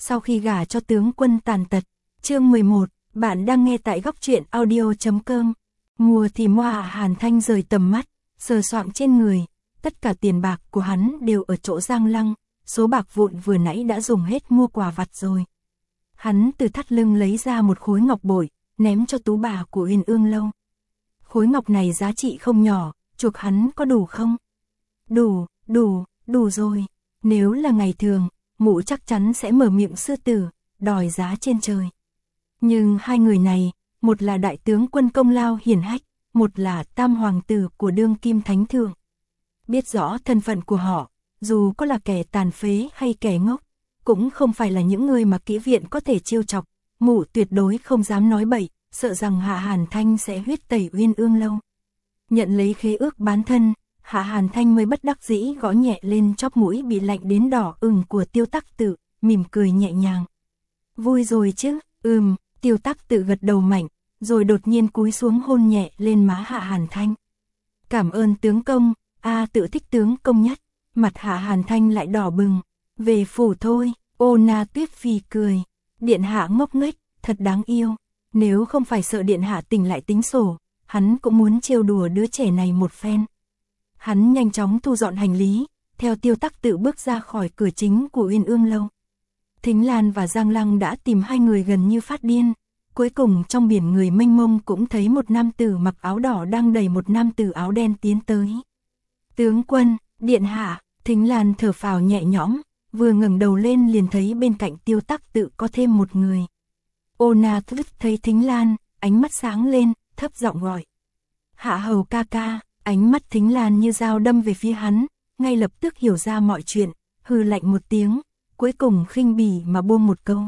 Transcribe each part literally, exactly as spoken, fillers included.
sau khi gả cho tướng quân tàn tật. Chương mười một, bạn đang nghe tại góc truyện audio.com. Mùa thì Moa Hạ Hàn Thanh rời tầm mắt, sờ soạng trên người, tất cả tiền bạc của hắn đều ở chỗ Giang Lăng, số bạc vụn vừa nãy đã dùng hết mua quà vặt rồi. Hắn từ thắt lưng lấy ra một khối ngọc bội, ném cho tú bà của Uyên Ương Lâu. Khối ngọc này giá trị không nhỏ, chuộc hắn có đủ không? Đủ, đủ, đủ rồi. Nếu là ngày thường, mụ chắc chắn sẽ mở miệng sư tử, đòi giá trên trời. Nhưng hai người này, một là đại tướng quân công lao hiển hách, một là tam hoàng tử của đương kim thánh thượng. Biết rõ thân phận của họ, dù có là kẻ tàn phế hay kẻ ngốc, cũng không phải là những người mà kỹ viện có thể trêu chọc, mụ tuyệt đối không dám nói bậy, sợ rằng Hạ Hàn Thanh sẽ huyết tẩy Uyên Ương Lâu. Nhận lấy khế ước bán thân, Hạ Hàn Thanh mới bất đắc dĩ gõ nhẹ lên chóp mũi bị lạnh đến đỏ ửng của Tiêu Tắc Tự, mỉm cười nhẹ nhàng. Vui rồi chứ? Ừm, Tiêu Tắc Tự gật đầu mạnh, rồi đột nhiên cúi xuống hôn nhẹ lên má Hạ Hàn Thanh. Cảm ơn tướng công, a tự thích tướng công nhất. Mặt Hạ Hàn Thanh lại đỏ bừng. Về phủ thôi, Ô Na Tuyết Phi cười. Điện hạ ngốc nghếch, thật đáng yêu. Nếu không phải sợ điện hạ tỉnh lại tính sổ, hắn cũng muốn trêu đùa đứa trẻ này một phen. Hắn nhanh chóng thu dọn hành lý, theo Tiêu Tắc Tự bước ra khỏi cửa chính của Uyên Ương Lâu. Thính Lan và Giang Lăng đã tìm hai người gần như phát điên. Cuối cùng trong biển người mênh mông cũng thấy một nam tử mặc áo đỏ đang đẩy một nam tử áo đen tiến tới. Tướng quân, điện hạ, Thính Lan thở phào nhẹ nhõm, vừa ngẩng đầu lên liền thấy bên cạnh Tiêu Tắc Tự có thêm một người. Ô Na Tuyết thấy Thính Lan, ánh mắt sáng lên, thấp giọng gọi. Hạ hầu ca ca, ánh mắt Thính Lan như dao đâm về phía hắn, ngay lập tức hiểu ra mọi chuyện, hừ lạnh một tiếng, cuối cùng khinh bỉ mà buông một câu.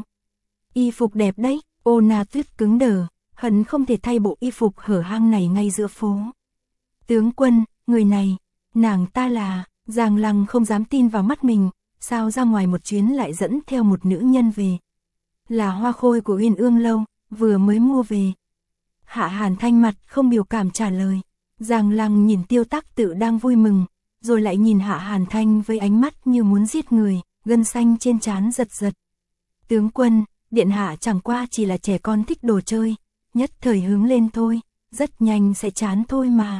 Y phục đẹp đấy. Ô Na Tuyết cứng đờ, hận không thể thay bộ y phục hở hang này ngay giữa phố. Tướng quân, người này, nàng ta là, Giang Lăng không dám tin vào mắt mình, sao ra ngoài một chuyến lại dẫn theo một nữ nhân về. Là hoa khôi của Uyên Ương Lâu, vừa mới mua về. Hạ Hàn Thanh mặt không biểu cảm trả lời. Giang Lăng nhìn Tiêu Tắc Tự đang vui mừng, rồi lại nhìn Hạ Hàn Thanh với ánh mắt như muốn giết người, gân xanh trên trán giật giật. Tướng quân, điện hạ chẳng qua chỉ là trẻ con thích đồ chơi, nhất thời hướng lên thôi, rất nhanh sẽ chán thôi mà.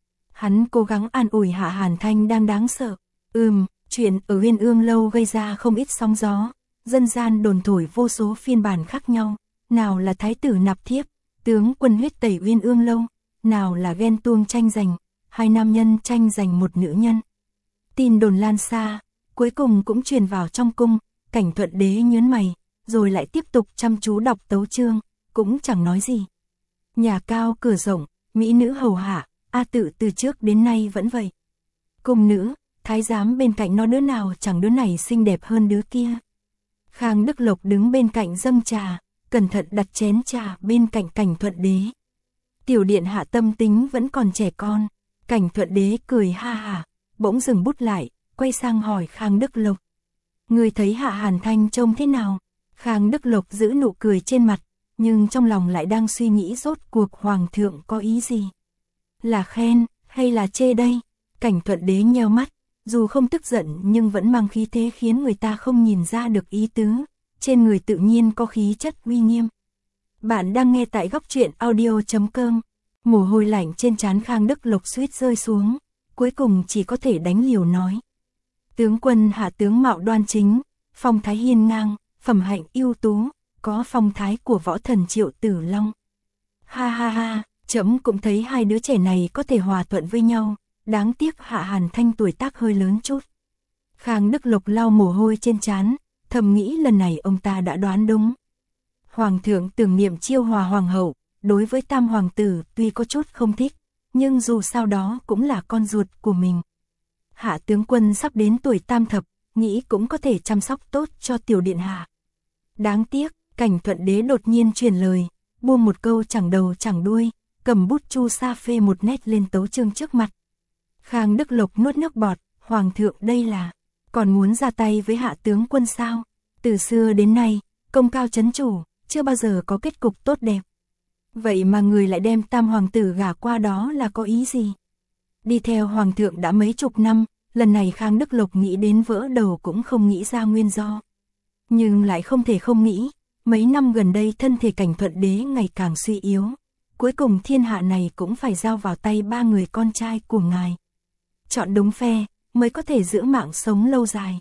Hắn cố gắng an ủi Hạ Hàn Thanh đang đáng sợ. Ừm, chuyện ở Uyên Ương Lâu gây ra không ít sóng gió, dân gian đồn thổi vô số phiên bản khác nhau, nào là thái tử nạp thiếp, tướng quân huyết tẩy Uyên Ương Lâu, nào là ghen tuông tranh giành, hai nam nhân tranh giành một nữ nhân. Tin đồn lan xa, cuối cùng cũng truyền vào trong cung, Cảnh Thuận Đế nhướng mày, rồi lại tiếp tục chăm chú đọc tấu chương, cũng chẳng nói gì. Nhà cao cửa rộng, mỹ nữ hầu hạ, A Tự từ trước đến nay vẫn vậy. Cung nữ, thái giám bên cạnh nó đứa nào chẳng đứa này xinh đẹp hơn đứa kia. Khang Đức Lộc đứng bên cạnh dâng trà, cẩn thận đặt chén trà bên cạnh Cảnh Thuận Đế. Tiểu điện hạ tâm tính vẫn còn trẻ con. Cảnh Thuận Đế cười ha hả, bỗng dừng bút lại, quay sang hỏi Khang Đức Lộc. Người thấy Hạ Hàn Thanh trông thế nào? Khang Đức Lộc giữ nụ cười trên mặt, nhưng trong lòng lại đang suy nghĩ rốt cuộc hoàng thượng có ý gì. Là khen, hay là chê đây? Cảnh Thuận Đế nheo mắt, dù không tức giận nhưng vẫn mang khí thế khiến người ta không nhìn ra được ý tứ, trên người tự nhiên có khí chất uy nghiêm. Bạn đang nghe tại góc truyện audio.com, mồ hôi lạnh trên trán Khang Đức Lộc suýt rơi xuống, cuối cùng chỉ có thể đánh liều nói. Tướng quân Hạ tướng mạo đoan chính, phong thái hiên ngang, phẩm hạnh ưu tú, có phong thái của võ thần Triệu Tử Long. Ha ha ha, trẫm cũng thấy hai đứa trẻ này có thể hòa thuận với nhau, đáng tiếc Hạ Hàn Thanh tuổi tác hơi lớn chút. Khang Đức Lộc lau mồ hôi trên trán, thầm nghĩ lần này ông ta đã đoán đúng. Hoàng thượng tưởng niệm chiêu hòa hoàng hậu, đối với tam hoàng tử tuy có chút không thích, nhưng dù sao đó cũng là con ruột của mình. Hạ tướng quân sắp đến tuổi tam thập, nghĩ cũng có thể chăm sóc tốt cho tiểu điện hạ. Đáng tiếc, Cảnh Thuận Đế đột nhiên truyền lời, buông một câu chẳng đầu chẳng đuôi, cầm bút chu sa phê một nét lên tấu chương trước mặt. Khang Đức Lộc nuốt nước bọt, hoàng thượng đây là, còn muốn ra tay với hạ tướng quân sao? Từ xưa đến nay, công cao chấn chủ, chưa bao giờ có kết cục tốt đẹp. Vậy mà người lại đem tam hoàng tử gả qua đó là có ý gì? Đi theo hoàng thượng đã mấy chục năm, lần này Khang Đức Lộc nghĩ đến vỡ đầu cũng không nghĩ ra nguyên do. Nhưng lại không thể không nghĩ, mấy năm gần đây thân thể Cảnh Thuận Đế ngày càng suy yếu. Cuối cùng thiên hạ này cũng phải giao vào tay ba người con trai của ngài. Chọn đúng phe, mới có thể giữ mạng sống lâu dài.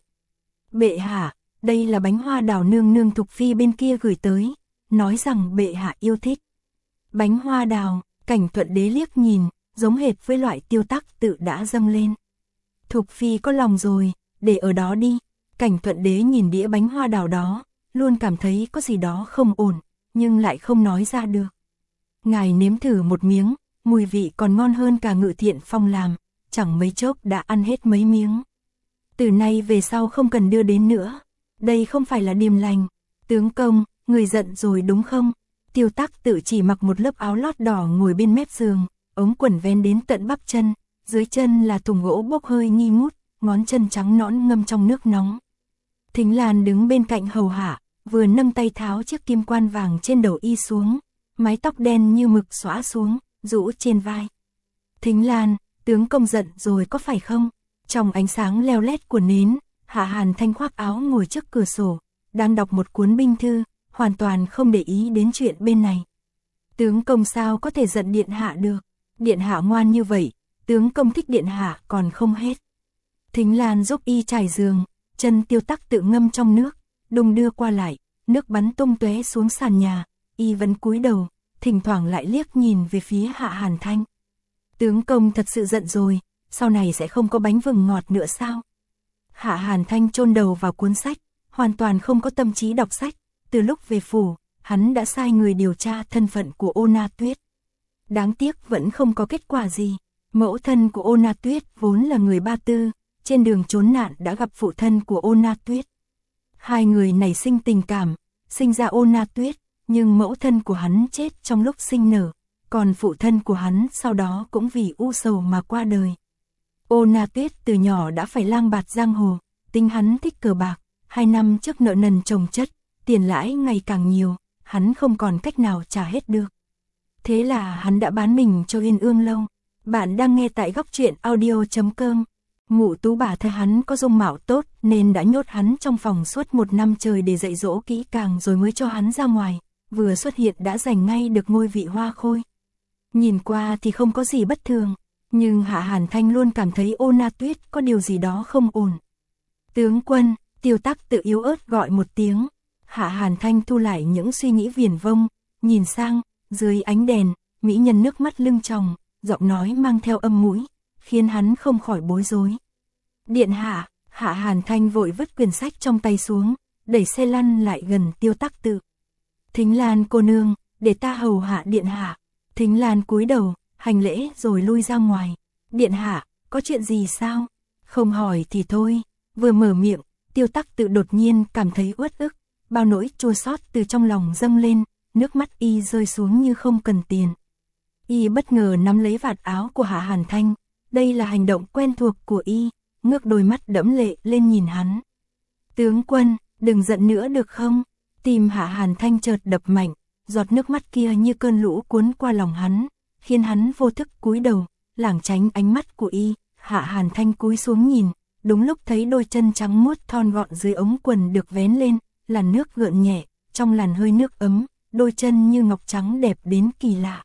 Bệ hạ, đây là bánh hoa đào nương nương Thục Phi bên kia gửi tới, nói rằng bệ hạ yêu thích. Bánh hoa đào, Cảnh Thuận Đế liếc nhìn, giống hệt với loại Tiêu Tắc Tự đã dâng lên. Thục Phi có lòng rồi, để ở đó đi. Cảnh Thuận Đế nhìn đĩa bánh hoa đào đó, luôn cảm thấy có gì đó không ổn, nhưng lại không nói ra được. Ngài nếm thử một miếng, mùi vị còn ngon hơn cả Ngự Thiện Phong làm, chẳng mấy chốc đã ăn hết mấy miếng. Từ nay về sau không cần đưa đến nữa, đây không phải là điềm lành. Tướng công, người giận rồi đúng không? Tiêu Tắc Tự chỉ mặc một lớp áo lót đỏ ngồi bên mép giường, ống quần ven đến tận bắp chân, dưới chân là thùng gỗ bốc hơi nghi ngút, ngón chân trắng nõn ngâm trong nước nóng. Thính Lan đứng bên cạnh hầu hạ, vừa nâng tay tháo chiếc kim quan vàng trên đầu y xuống, mái tóc đen như mực xõa xuống, rũ trên vai. Thính Lan, tướng công giận rồi có phải không? Trong ánh sáng leo lét của nến, Hạ Hàn Thanh khoác áo ngồi trước cửa sổ, đang đọc một cuốn binh thư, hoàn toàn không để ý đến chuyện bên này. Tướng công sao có thể giận điện hạ được? Điện hạ ngoan như vậy, tướng công thích điện hạ còn không hết. Thính Lan giúp y trải giường, chân Tiêu Tắc Tự ngâm trong nước, đung đưa qua lại, nước bắn tung tóe xuống sàn nhà, y vẫn cúi đầu, thỉnh thoảng lại liếc nhìn về phía Hạ Hàn Thanh. Tướng công thật sự giận rồi, sau này sẽ không có bánh vừng ngọt nữa sao? Hạ Hàn Thanh chôn đầu vào cuốn sách, hoàn toàn không có tâm trí đọc sách. Từ lúc về phủ, hắn đã sai người điều tra thân phận của Ô Na Tuyết. Đáng tiếc vẫn không có kết quả gì. Mẫu thân của Ô Na Tuyết vốn là người Ba Tư, trên đường trốn nạn đã gặp phụ thân của Ô Na Tuyết. Hai người nảy sinh tình cảm, sinh ra Ô Na Tuyết, nhưng mẫu thân của hắn chết trong lúc sinh nở, còn phụ thân của hắn sau đó cũng vì u sầu mà qua đời. Ô Na Tuyết từ nhỏ đã phải lang bạt giang hồ, tính hắn thích cờ bạc, hai năm trước nợ nần chồng chất, tiền lãi ngày càng nhiều, hắn không còn cách nào trả hết được. Thế là hắn đã bán mình cho Yên Ương Lâu. Bạn đang nghe tại góc truyện audio chấm com. Mụ Tú bà thấy hắn có dung mạo tốt nên đã nhốt hắn trong phòng suốt một năm trời để dạy dỗ kỹ càng rồi mới cho hắn ra ngoài, vừa xuất hiện đã giành ngay được ngôi vị hoa khôi. Nhìn qua thì không có gì bất thường, nhưng Hạ Hàn Thanh luôn cảm thấy Ô Na Tuyết có điều gì đó không ổn. Tướng quân, Tiêu Tắc Tự yếu ớt gọi một tiếng. Hạ Hàn Thanh thu lại những suy nghĩ viển vông, nhìn sang, dưới ánh đèn, mỹ nhân nước mắt lưng tròng, giọng nói mang theo âm mũi, khiến hắn không khỏi bối rối. Điện hạ, Hạ Hàn Thanh vội vứt quyển sách trong tay xuống, đẩy xe lăn lại gần Tiêu Tắc Tự. Thính Lan cô nương, để ta hầu hạ điện hạ. Thính Lan cúi đầu, hành lễ rồi lui ra ngoài. Điện hạ, có chuyện gì sao? Không hỏi thì thôi. Vừa mở miệng, Tiêu Tắc Tự đột nhiên cảm thấy uất ức, bao nỗi chua xót từ trong lòng dâng lên, nước mắt y rơi xuống như không cần tiền. Y bất ngờ nắm lấy vạt áo của Hạ Hàn Thanh, đây là hành động quen thuộc của y, ngước đôi mắt đẫm lệ lên nhìn hắn. Tướng quân, đừng giận nữa được không? Tim Hạ Hàn Thanh chợt đập mạnh, giọt nước mắt kia như cơn lũ cuốn qua lòng hắn, khiến hắn vô thức cúi đầu, lảng tránh ánh mắt của y. Hạ Hàn Thanh cúi xuống nhìn, đúng lúc thấy đôi chân trắng muốt thon gọn dưới ống quần được vén lên, làn nước gợn nhẹ, trong làn hơi nước ấm, đôi chân như ngọc trắng đẹp đến kỳ lạ.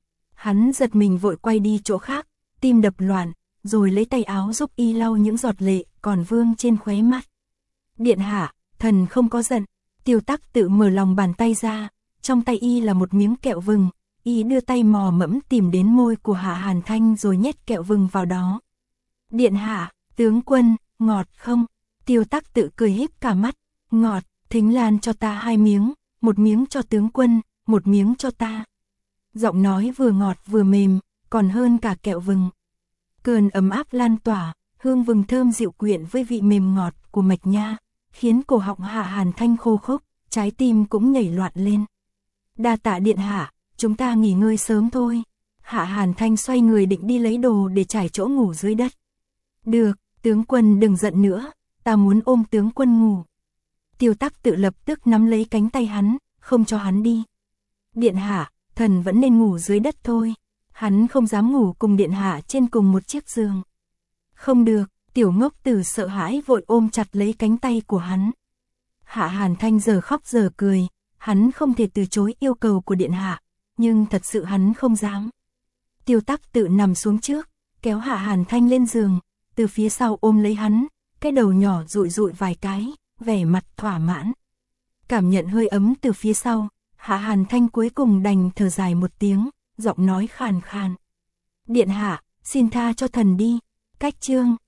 Hắn giật mình vội quay đi chỗ khác, tim đập loạn, rồi lấy tay áo giúp y lau những giọt lệ còn vương trên khóe mắt. Điện hạ, thần không có giận. Tiêu Tắc Tự mở lòng bàn tay ra, trong tay y là một miếng kẹo vừng, y đưa tay mò mẫm tìm đến môi của Hạ Hàn Thanh rồi nhét kẹo vừng vào đó. Điện hạ, tướng quân, ngọt không? Tiêu Tắc Tự cười híp cả mắt, ngọt. Thính Lan cho ta hai miếng, một miếng cho tướng quân, một miếng cho ta. Giọng nói vừa ngọt vừa mềm, còn hơn cả kẹo vừng. Cơn ấm áp lan tỏa, hương vừng thơm dịu quyện với vị mềm ngọt của mạch nha, khiến cổ họng Hạ Hàn Thanh khô khốc, trái tim cũng nhảy loạn lên. Đa tạ điện hạ, chúng ta nghỉ ngơi sớm thôi. Hạ Hàn Thanh xoay người định đi lấy đồ để trải chỗ ngủ dưới đất. Được, tướng quân đừng giận nữa, ta muốn ôm tướng quân ngủ. Tiêu Tắc Tự lập tức nắm lấy cánh tay hắn, không cho hắn đi. Điện hạ, thần vẫn nên ngủ dưới đất thôi. Hắn không dám ngủ cùng điện hạ trên cùng một chiếc giường. Không được, tiểu ngốc tử sợ hãi vội ôm chặt lấy cánh tay của hắn. Hạ Hàn Thanh giờ khóc giờ cười, hắn không thể từ chối yêu cầu của điện hạ, nhưng thật sự hắn không dám. Tiêu Tắc tự nằm xuống trước, kéo Hạ Hàn Thanh lên giường, từ phía sau ôm lấy hắn, cái đầu nhỏ dụi dụi vài cái, vẻ mặt thỏa mãn. Cảm nhận hơi ấm từ phía sau, Hạ Hàn Thanh cuối cùng đành thở dài một tiếng, giọng nói khàn khàn. Điện hạ, xin tha cho thần đi. Cách chương